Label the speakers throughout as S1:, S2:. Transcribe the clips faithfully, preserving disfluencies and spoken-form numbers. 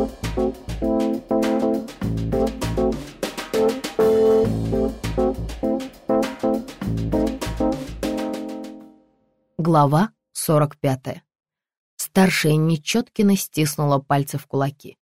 S1: Глава сорок пятая. Старшая Нечеткина стиснула пальцы в кулаки.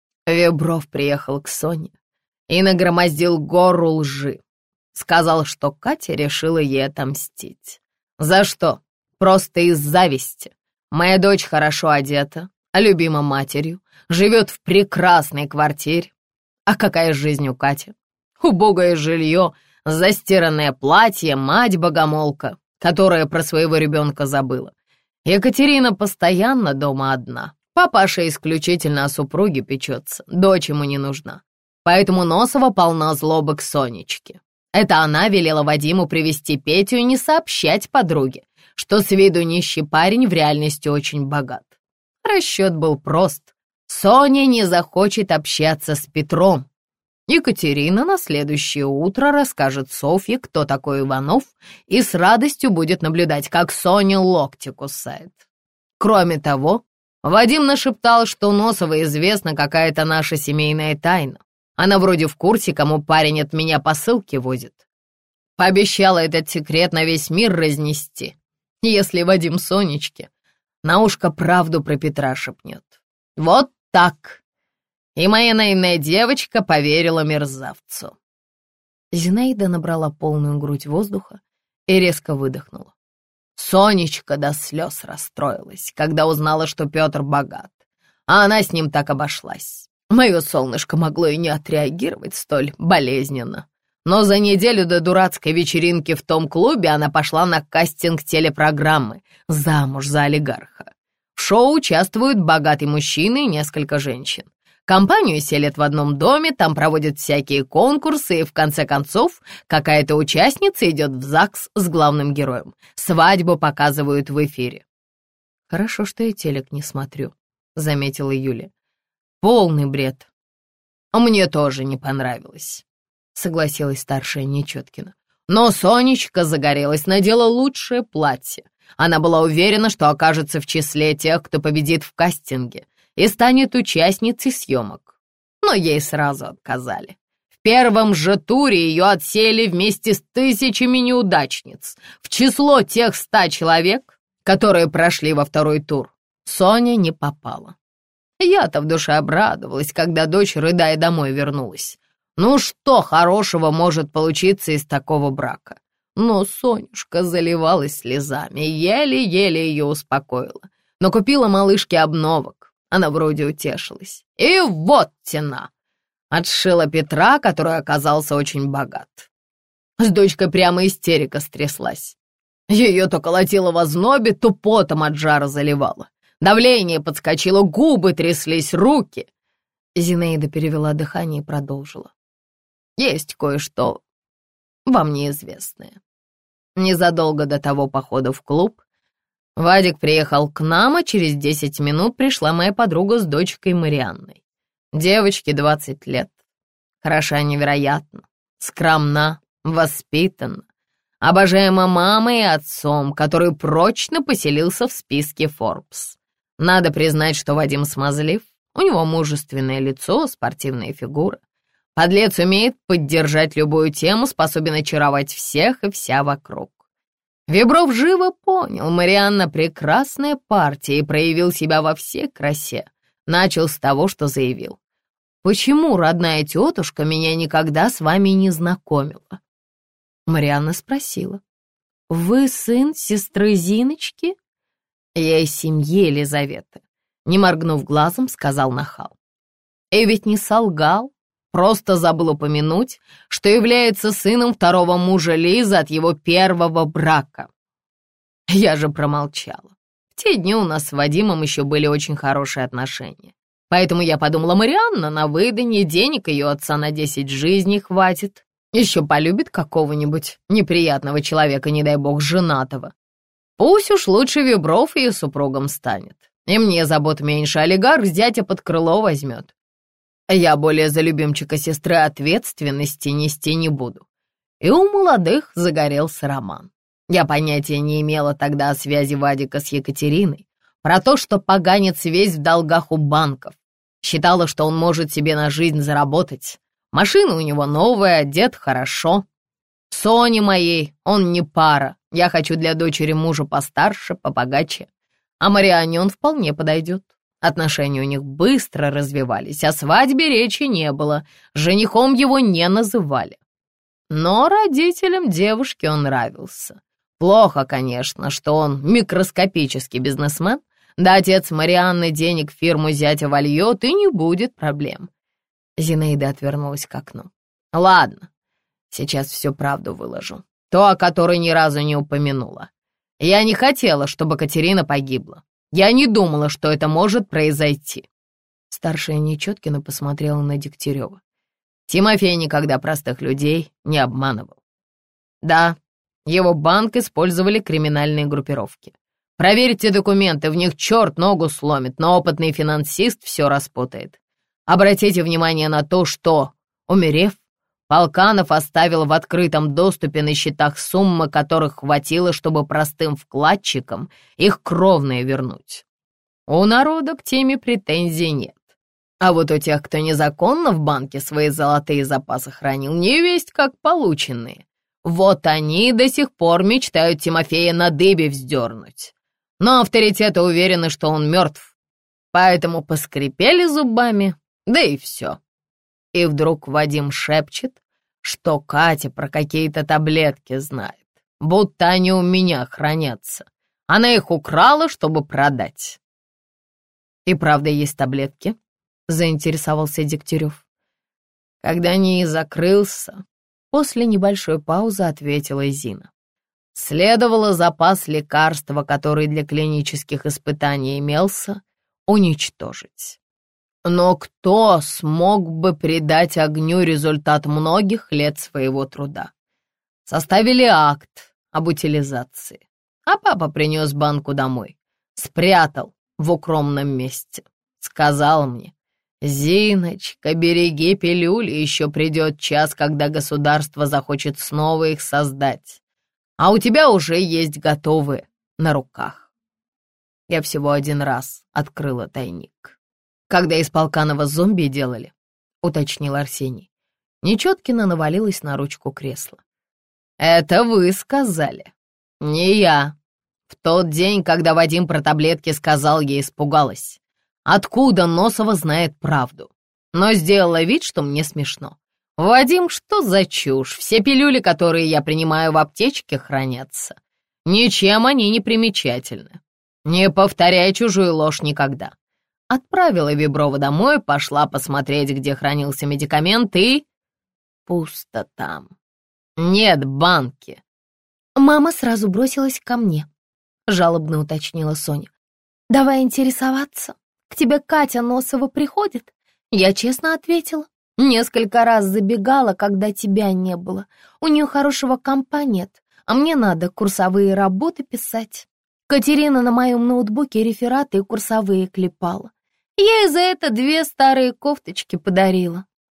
S1: Вебров приехал к Соне и нагромоздил гору лжи. Сказал, что Катя решила ей отомстить. За что? Просто из зависти. Моя дочь хорошо одета, любима матерью, живет в прекрасной квартире. А какая жизнь у Кати? Убогое жилье, застиранное платье, мать-богомолка, которая про своего ребенка забыла. Екатерина постоянно дома одна. Папаша исключительно о супруге печется, дочь ему не нужна. Поэтому Носова полна злобы к Сонечке. Это она велела Вадиму привести Петю и не сообщать подруге, что с виду нищий парень в реальности очень богат. Расчет был прост. Соня не захочет общаться с Петром. Екатерина на следующее утро расскажет Софье, кто такой Иванов, и с радостью будет наблюдать, как Соня локти кусает. Кроме того, Вадим нашептал, что Носовой известна какая-то наша семейная тайна. Она вроде в курсе, кому парень от меня посылки возит. Пообещала этот секрет на весь мир разнести, если Вадим Сонечке на ушко правду про Петра шепнет. Вот так. И моя наивная девочка поверила мерзавцу. Зинаида набрала полную грудь воздуха и резко выдохнула. Сонечка до слез расстроилась, когда узнала, что Петр богат, а она с ним так обошлась. Мое солнышко могло и не отреагировать столь болезненно. Но за неделю до дурацкой вечеринки в том клубе она пошла на кастинг телепрограммы «Замуж за олигарха». В шоу участвуют богатый мужчина и несколько женщин. Компанию селят в одном доме, там проводят всякие конкурсы, и в конце концов какая-то участница идет в ЗАГС с главным героем. Свадьбу показывают в эфире. «Хорошо, что я телек не смотрю», — заметила Юля. «Полный бред». «Мне тоже не понравилось», — согласилась старшая Нечеткина. Но Сонечка загорелась, надела лучшее платье. Она была уверена, что окажется в числе тех, кто победит в кастинге и станет участницей съемок. Но ей сразу отказали. В первом же туре ее отсеяли вместе с тысячами неудачниц. В число тех ста человек, которые прошли во второй тур, Соня не попала. Я-то в душе обрадовалась, когда дочь, рыдая, домой вернулась. Ну что хорошего может получиться из такого брака? Но Сонюшка заливалась слезами, еле-еле ее успокоила. Но купила малышке обновок. Она вроде утешилась. И вот тена! Отшила Петра, который оказался очень богат. С дочкой прямо истерика стряслась. Ее то колотило в ознобе, то потом от жара заливало. Давление подскочило, губы тряслись, руки. Зинаида перевела дыхание и продолжила. Есть кое-что вам неизвестное. Незадолго до того похода в клуб Вадик приехал к нам, а через десять минут пришла моя подруга с дочкой Марианной. Девочке двадцать лет. Хороша невероятно, скромна, воспитанна, обожаема мамой и отцом, который прочно поселился в списке Forbes. Надо признать, что Вадим смазлив, у него мужественное лицо, спортивная фигура. Подлец умеет поддержать любую тему, способен очаровать всех и вся вокруг. Вебров живо понял, Марианна прекрасная партия и проявил себя во всей красе. Начал с того, что заявил. «Почему родная тетушка меня никогда с вами не знакомила?» Марианна спросила. «Вы сын сестры Зиночки?» «Я из семьи Елизаветы», — не моргнув глазом, сказал нахал. И ведь не солгал, просто забыл упомянуть, что является сыном второго мужа Лизы от его первого брака. Я же промолчала. В те дни у нас с Вадимом еще были очень хорошие отношения. Поэтому я подумала, Марианна на выданье, денег ее отца на десять жизней хватит. Еще полюбит какого-нибудь неприятного человека, не дай бог, женатого. Пусть уж лучше Вебров ее супругом станет. И мне забот меньше, олигарх зятя под крыло возьмет. Я более за любимчика сестры ответственности нести не буду. И у молодых загорелся роман. Я понятия не имела тогда о связи Вадика с Екатериной, про то, что поганец весь в долгах у банков. Считала, что он может себе на жизнь заработать. Машина у него новая, одет хорошо. Соне моей он не пара. Я хочу для дочери мужа постарше, побогаче. А Марианне он вполне подойдет. Отношения у них быстро развивались, о свадьбе речи не было. Женихом его не называли. Но родителям девушки он нравился. Плохо, конечно, что он микроскопический бизнесмен. Да отец Марианны денег в фирму зятя вольет, и не будет проблем. Зинаида отвернулась к окну. Ладно, сейчас всю правду выложу. То, о которой ни разу не упомянула. Я не хотела, чтобы Катерина погибла. Я не думала, что это может произойти. Старшая Нечеткина посмотрела на Дегтярева. Тимофей никогда простых людей не обманывал. Да, его банк использовали криминальные группировки. Проверьте документы, в них черт ногу сломит, но опытный финансист все распутает. Обратите внимание на то, что, умерев, Полканов оставил в открытом доступе на счетах суммы, которых хватило, чтобы простым вкладчикам их кровные вернуть. У народа к теме претензий нет. А вот у тех, кто незаконно в банке свои золотые запасы хранил, невесть как полученные, вот они до сих пор мечтают Тимофея на дыбе вздернуть. Но авторитеты уверены, что он мертв, поэтому поскрипели зубами, да и все. И вдруг Вадим шепчет, что Катя про какие-то таблетки знает, будто они у меня хранятся. Она их украла, чтобы продать. И правда есть таблетки? Заинтересовался Дегтярев. Когда НИИ закрылся, после небольшой паузы ответила Зина. Следовало запас лекарства, который для клинических испытаний имелся, уничтожить. Но кто смог бы придать огню результат многих лет своего труда? Составили акт об утилизации, а папа принес банку домой, спрятал в укромном месте. Сказал мне: «Зиночка, береги пилюли, еще придет час, когда государство захочет снова их создать, а у тебя уже есть готовые на руках». Я всего один раз открыла тайник. «Когда из Полканова зомби делали», — уточнил Арсений. Нечеткина навалилась на ручку кресла. «Это вы сказали, не я. В тот день, когда Вадим про таблетки сказал, я испугалась. Откуда Носова знает правду? Но сделала вид, что мне смешно. Вадим, что за чушь? Все пилюли, которые я принимаю в аптечке, хранятся. Ничем они не примечательны. Не повторяй чужую ложь никогда». Отправила Веброва домой, пошла посмотреть, где хранился медикамент, и... пусто там. Нет банки.
S2: Мама сразу бросилась ко мне, жалобно уточнила Соня. Давай интересоваться. К тебе Катя Носова приходит? Я честно ответила. Несколько раз забегала, когда тебя не было. У нее хорошего компа нет, а мне надо курсовые работы писать. Катерина на моем ноутбуке рефераты и курсовые клепала. Я ей за это две старые кофточки подарила.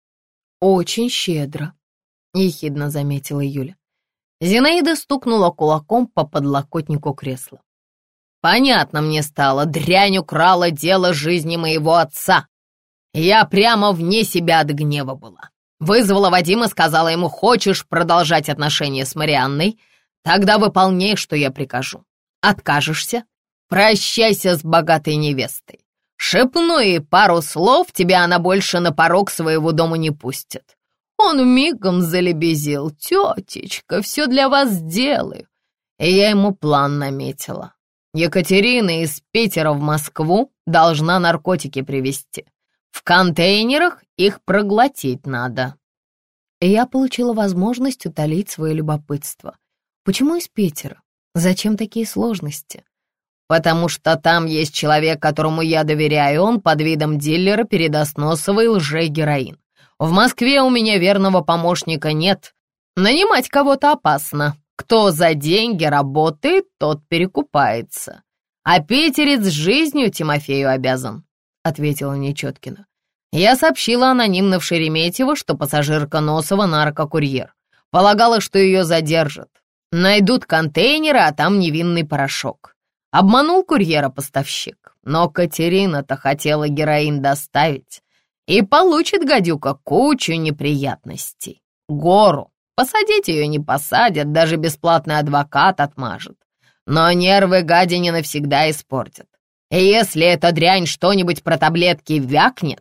S1: Очень щедро, ехидно заметила Юля. Зинаида стукнула кулаком по подлокотнику кресла. Понятно мне стало, дрянь украла дело жизни моего отца. Я прямо вне себя от гнева была. Вызвала Вадима, сказала ему: хочешь продолжать отношения с Марианной? Тогда выполняй, что я прикажу. Откажешься? Прощайся с богатой невестой. Шепну ей пару слов, тебя она больше на порог своего дома не пустит. Он мигом залебезил: тетечка, все для вас сделаю. И я ему план наметила. Екатерина из Питера в Москву должна наркотики привезти. В контейнерах их проглотить надо. И я получила возможность утолить свое любопытство. Почему из Питера? Зачем такие сложности? Потому что там есть человек, которому я доверяю, он под видом дилера передаст Носовой лже-героин. В Москве у меня верного помощника нет. Нанимать кого-то опасно. Кто за деньги работает, тот перекупается. А питерец жизнью Тимофею обязан, — ответила Нечеткина. Я сообщила анонимно в Шереметьево, что пассажирка Носова наркокурьер. Полагала, что ее задержат. Найдут контейнеры, а там невинный порошок. Обманул курьера поставщик, но Катерина-то хотела героин доставить. И получит гадюка кучу неприятностей. Гору. Посадить ее не посадят, даже бесплатный адвокат отмажет. Но нервы гадине навсегда испортят. И если эта дрянь что-нибудь про таблетки вякнет...»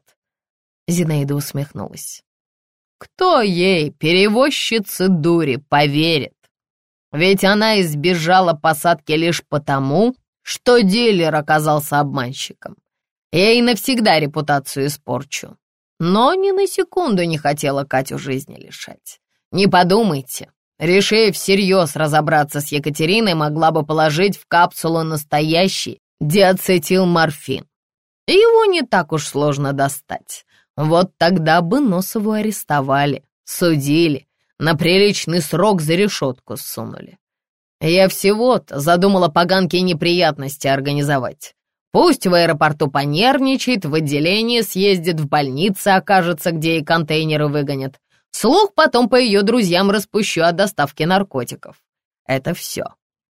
S1: Зинаида усмехнулась. «Кто ей, перевозчице дури, поверит? Ведь она избежала посадки лишь потому, что дилер оказался обманщиком. Я ей навсегда репутацию испорчу. Но ни на секунду не хотела Катю жизни лишать. Не подумайте, решив всерьез разобраться с Екатериной, могла бы положить в капсулу настоящий диацетилморфин. Его не так уж сложно достать. Вот тогда бы Носову арестовали, судили, на приличный срок за решетку сунули. Я всего-то задумала поганке неприятности организовать. Пусть в аэропорту понервничает, в отделении съездит, в больнице окажется, где и контейнеры выгонят. Слух потом по ее друзьям распущу о доставке наркотиков. Это все.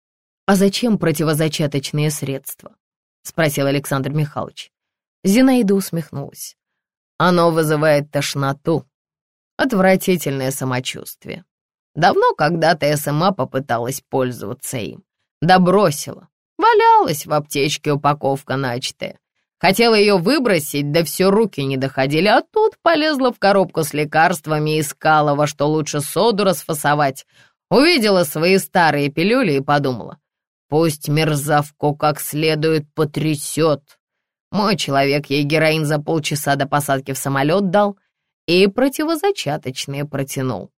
S1: «А зачем противозачаточные средства?» — спросил Александр Михайлович. Зинаида усмехнулась. «Оно вызывает тошноту. Отвратительное самочувствие. Давно когда-то я сама попыталась пользоваться им. Да бросила. Валялась в аптечке упаковка начатая. Хотела ее выбросить, да все руки не доходили, а тут полезла в коробку с лекарствами и искала, во что лучше соду расфасовать. Увидела свои старые пилюли и подумала, пусть мерзавку как следует потрясет. Мой человек ей героин за полчаса до посадки в самолет дал и противозачаточные протянул.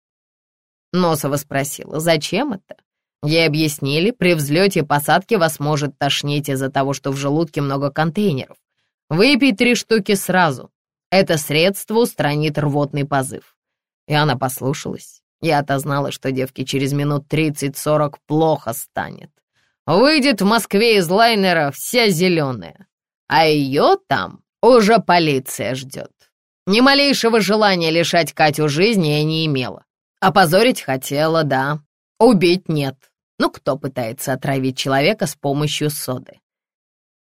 S1: Носова спросила, зачем это? Ей объяснили, при взлете и посадке вас может тошнить из-за того, что в желудке много контейнеров. Выпей три штуки сразу. Это средство устранит рвотный позыв. И она послушалась. Я-то знала, что девке через минут тридцать-сорок плохо станет. Выйдет в Москве из лайнера вся зеленая. А ее там уже полиция ждет. Ни малейшего желания лишать Катю жизни я не имела. Опозорить хотела, да. Убить нет. Ну, кто пытается отравить человека с помощью соды?